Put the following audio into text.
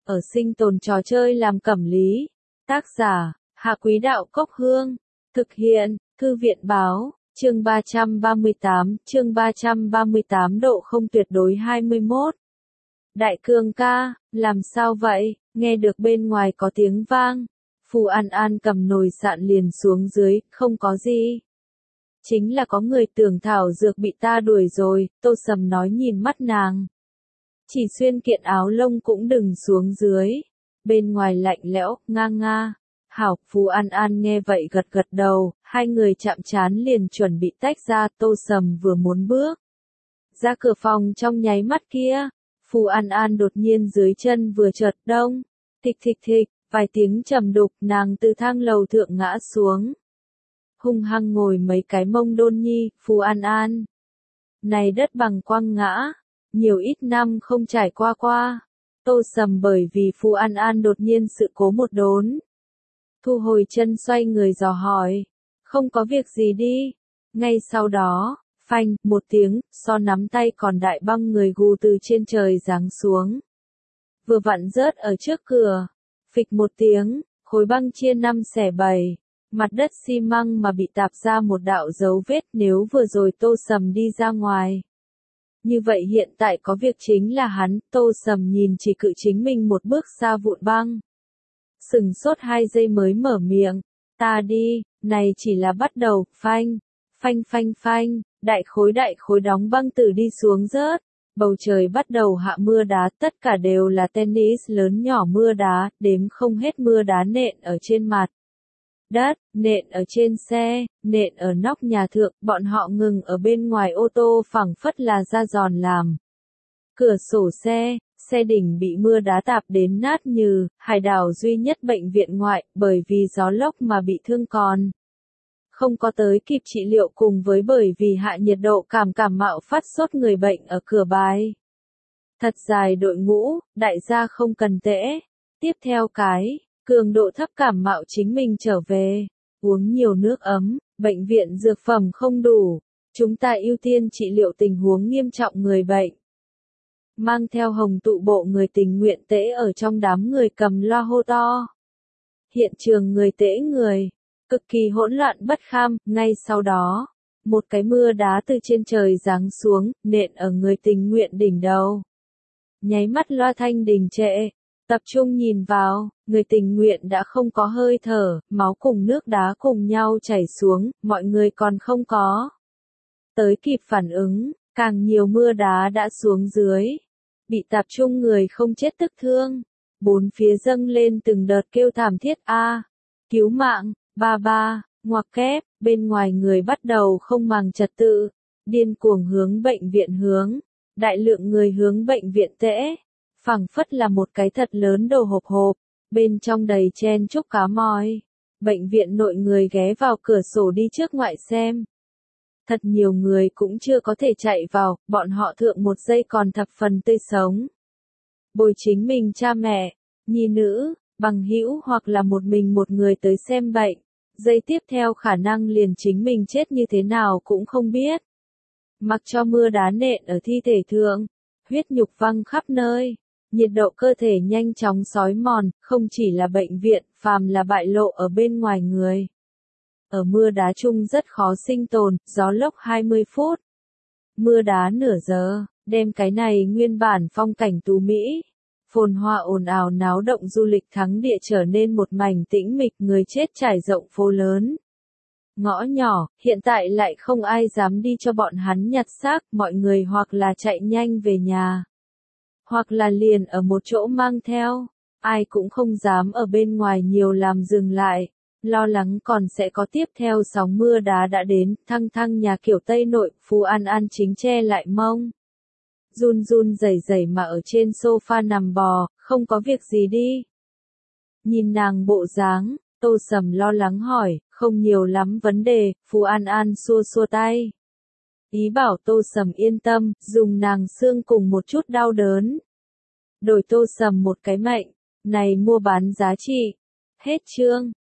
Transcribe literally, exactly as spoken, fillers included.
ở sinh tồn trò chơi làm cẩm lý. Tác giả, Hạ Quý Đạo Cốc Hương. Thực hiện, Thư viện Báo, chương ba trăm ba mươi tám, chương ba trăm ba mươi tám độ không tuyệt đối hai mươi mốt. Đại Cương ca, làm sao vậy, nghe được bên ngoài có tiếng vang. Phù An An cầm nồi sạn liền xuống dưới, không có gì. Chính là có người tưởng thảo dược bị ta đuổi rồi, Tô Sầm nói nhìn mắt nàng. Chỉ xuyên kiện áo lông cũng đừng xuống dưới. Bên ngoài lạnh lẽo, nga nga. Hảo, Phù An An nghe vậy gật gật đầu, hai người chạm trán liền chuẩn bị tách ra, Tô Sầm vừa muốn bước ra cửa phòng trong nháy mắt kia. Phù An An đột nhiên dưới chân vừa chợt đông, thịch thịch thịch, vài tiếng trầm đục, nàng từ thang lầu thượng ngã xuống. Hung hăng ngồi mấy cái mông đôn nhi, Phù An An. Này đất bằng quăng ngã, nhiều ít năm không trải qua qua. Tô Sầm bởi vì Phù An An đột nhiên sự cố một đốn. Thu hồi chân xoay người dò hỏi, không có việc gì đi. Ngay sau đó, phanh, một tiếng, so nắm tay còn đại băng người gù từ trên trời giáng xuống. Vừa vặn rớt ở trước cửa, phịch một tiếng, khối băng chia năm xẻ bảy. Mặt đất xi măng mà bị tạp ra một đạo dấu vết, nếu vừa rồi Tô Sầm đi ra ngoài. Như vậy hiện tại có việc chính là hắn, Tô Sầm nhìn chỉ cự chính mình một bước xa vụn băng. Sừng sốt hai giây mới mở miệng, ta đi, này chỉ là bắt đầu, phanh, phanh phanh phanh, đại khối đại khối đóng băng từ đi xuống rớt. Bầu trời bắt đầu hạ mưa đá, tất cả đều là tennis lớn nhỏ mưa đá, đếm không hết mưa đá nện ở trên mặt đất, nện ở trên xe, nện ở nóc nhà thượng, bọn họ ngừng ở bên ngoài ô tô phẳng phất là da giòn làm. Cửa sổ xe, xe đỉnh bị mưa đá tạp đến nát như, hải đảo duy nhất bệnh viện ngoại, bởi vì gió lốc mà bị thương còn. Không có tới kịp trị liệu cùng với bởi vì hạ nhiệt độ cảm cảm mạo phát sốt người bệnh ở cửa bài. Thật dài đội ngũ, đại gia không cần tễ. Tiếp theo cái, cường độ thấp cảm mạo chính mình trở về. Uống nhiều nước ấm, bệnh viện dược phẩm không đủ. Chúng ta ưu tiên trị liệu tình huống nghiêm trọng người bệnh. Mang theo hồng tụ bộ người tình nguyện tễ ở trong đám người cầm loa hô to. Hiện trường người tễ người. Cực kỳ hỗn loạn bất kham, ngay sau đó, một cái mưa đá từ trên trời giáng xuống, nện ở người tình nguyện đỉnh đầu. Nháy mắt loa thanh đình trệ, tập trung nhìn vào, người tình nguyện đã không có hơi thở, máu cùng nước đá cùng nhau chảy xuống, mọi người còn không có tới kịp phản ứng, càng nhiều mưa đá đã xuống dưới. Bị tạp trung người không chết tức thương, bốn phía dâng lên từng đợt kêu thảm thiết a, cứu mạng. Ba ba, ngoặc kép, bên ngoài người bắt đầu không màng trật tự, điên cuồng hướng bệnh viện hướng, đại lượng người hướng bệnh viện tễ, phẳng phất là một cái thật lớn đồ hộp hộp, bên trong đầy chen chúc cá mòi. Bệnh viện nội người ghé vào cửa sổ đi trước ngoại xem. Thật nhiều người cũng chưa có thể chạy vào, bọn họ thượng một giây còn thập phần tươi sống. Bồi chính mình cha mẹ, nhi nữ, bằng hữu hoặc là một mình một người tới xem bệnh. Giây tiếp theo khả năng liền chính mình chết như thế nào cũng không biết. Mặc cho mưa đá nện ở thi thể thượng, huyết nhục văng khắp nơi, nhiệt độ cơ thể nhanh chóng xói mòn, không chỉ là bệnh viện, phàm là bại lộ ở bên ngoài người. Ở mưa đá chung rất khó sinh tồn, gió lốc hai mươi phút. Mưa đá nửa giờ, đem cái này nguyên bản phong cảnh tú Mỹ. Phồn hoa ồn ào náo động du lịch thắng địa trở nên một mảnh tĩnh mịch, người chết trải rộng phố lớn. Ngõ nhỏ, hiện tại lại không ai dám đi cho bọn hắn nhặt xác, mọi người hoặc là chạy nhanh về nhà. Hoặc là liền ở một chỗ mang theo, ai cũng không dám ở bên ngoài nhiều làm dừng lại, lo lắng còn sẽ có tiếp theo sóng mưa đá đã đến, thăng thăng nhà kiểu Tây Nội, Phù An An chính che lại mông. Run run rẩy rẩy mà ở trên sofa nằm bò, không có việc gì đi. Nhìn nàng bộ dáng, Tô Sầm lo lắng hỏi, không nhiều lắm vấn đề, Phù An An xua xua tay. Ý bảo Tô Sầm yên tâm, dùng nàng xương cùng một chút đau đớn. Đổi Tô Sầm một cái mệnh, này mua bán giá trị. Hết chương.